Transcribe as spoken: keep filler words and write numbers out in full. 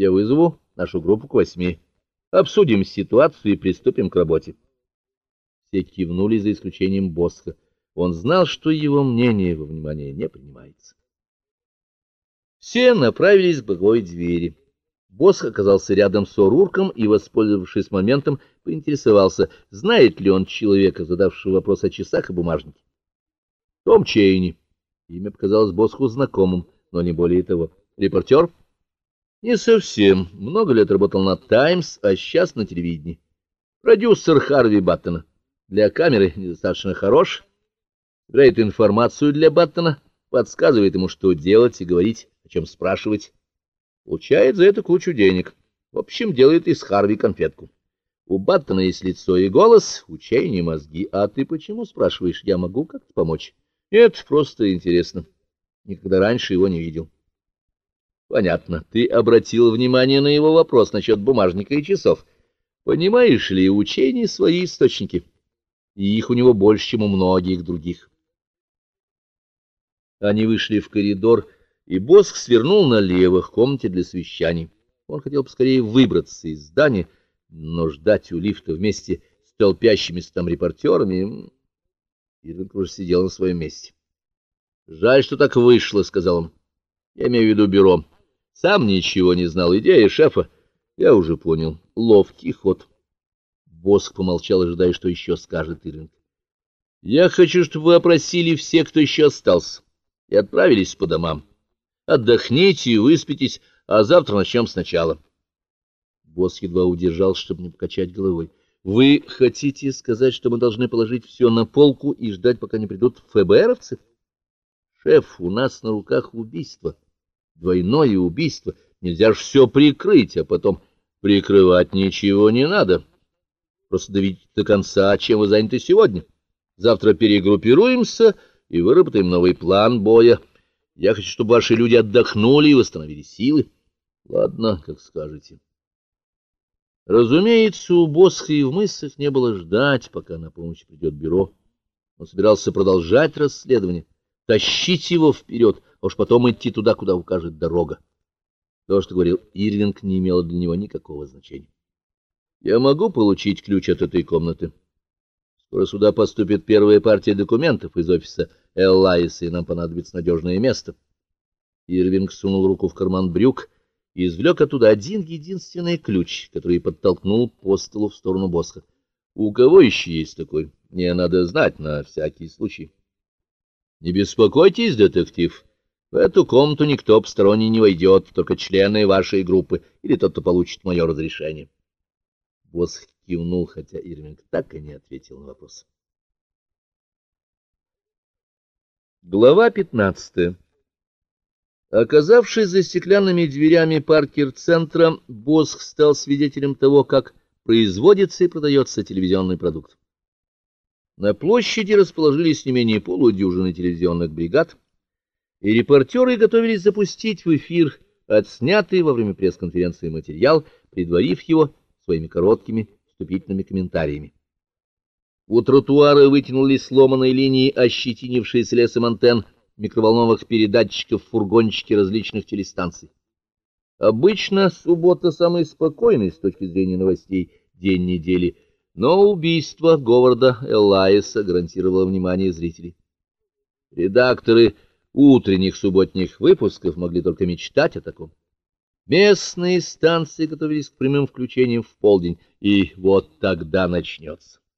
Я вызову нашу группу к восьми. Обсудим ситуацию и приступим к работе. Все кивнули, за исключением Босха. Он знал, что его мнение во внимание не принимается. Все направились к боковой двери. Босх оказался рядом с О'Рурком и, воспользовавшись моментом, поинтересовался, знает ли он человека, задавшего вопрос о часах и бумажнике. Том Чейни. Имя показалось Босху знакомым, но не более того. Репортер? Не совсем. Много лет работал на «Таймс», а сейчас на телевидении. Продюсер Харви Баттона. Для камеры недостаточно хорош. Собирает информацию для Баттона, подсказывает ему, что делать и говорить, о чем спрашивать. Получает за это кучу денег. В общем, делает из Харви конфетку. У Баттона есть лицо и голос, у Чейни мозги. А ты почему спрашиваешь? Я могу как-то помочь? Нет, просто интересно. Никогда раньше его не видел. Понятно. Ты обратил внимание на его вопрос насчет бумажника и часов. Понимаешь ли, у Чейни свои источники. И их у него больше, чем у многих других. Они вышли в коридор, и Босх свернул налево к комнате для совещаний. Он хотел поскорее выбраться из здания, но ждать у лифта вместе с толпящимися там репортерами... Ирвинг уже сидел на своем месте. — Жаль, что так вышло, — сказал он. — Я имею в виду бюро. Сам ничего не знал. Идея шефа. Я уже понял. Ловкий ход. Босх помолчал, ожидая, что еще скажет Ирвинг. — Я хочу, чтобы вы опросили всех, кто еще остался, и отправились по домам. Отдохните, выспитесь, а завтра начнем сначала. Босх едва удержался, чтобы не покачать головой. — Вы хотите сказать, что мы должны положить все на полку и ждать, пока не придут ФБРовцы? — Шеф, у нас на руках убийство. Двойное убийство. Нельзя же все прикрыть, а потом прикрывать ничего не надо. Просто доведите до конца, чем вы заняты сегодня. Завтра перегруппируемся и выработаем новый план боя. Я хочу, чтобы ваши люди отдохнули и восстановили силы. Ладно, как скажете. Разумеется, у Босха и в мыслях не было ждать, пока на помощь придет бюро. Он собирался продолжать расследование, тащить его вперед, а уж потом идти туда, куда укажет дорога. То, что говорил Ирвинг, не имело для него никакого значения. Я могу получить ключ от этой комнаты? Скоро сюда поступит первая партия документов из офиса Эллайса, и нам понадобится надежное место. Ирвинг сунул руку в карман брюк и извлек оттуда один единственный ключ, который подтолкнул по столу в сторону Босха. У кого еще есть такой? Мне надо знать на всякий случай. Не беспокойтесь, детектив. В эту комнату никто посторонний не войдет, только члены вашей группы или тот, кто получит мое разрешение. Босх кивнул, хотя Ирвинг так и не ответил на вопрос. Глава пятнадцатая. Оказавшись за стеклянными дверями Паркер-центра, Босх стал свидетелем того, как производится и продается телевизионный продукт. На площади расположились не менее полудюжины телевизионных бригад, и репортеры готовились запустить в эфир отснятый во время пресс-конференции материал, предварив его своими короткими вступительными комментариями. У тротуара вытянулись сломанные линии, ощетинившиеся лесом антенн микроволновых передатчиков в фургончике различных телестанций. Обычно суббота самый спокойный с точки зрения новостей день недели, но убийство Говарда Эллайса гарантировало внимание зрителей. Редакторы утренних субботних выпусков могли только мечтать о таком. Местные станции готовились к прямым включениям в полдень, и вот тогда начнется.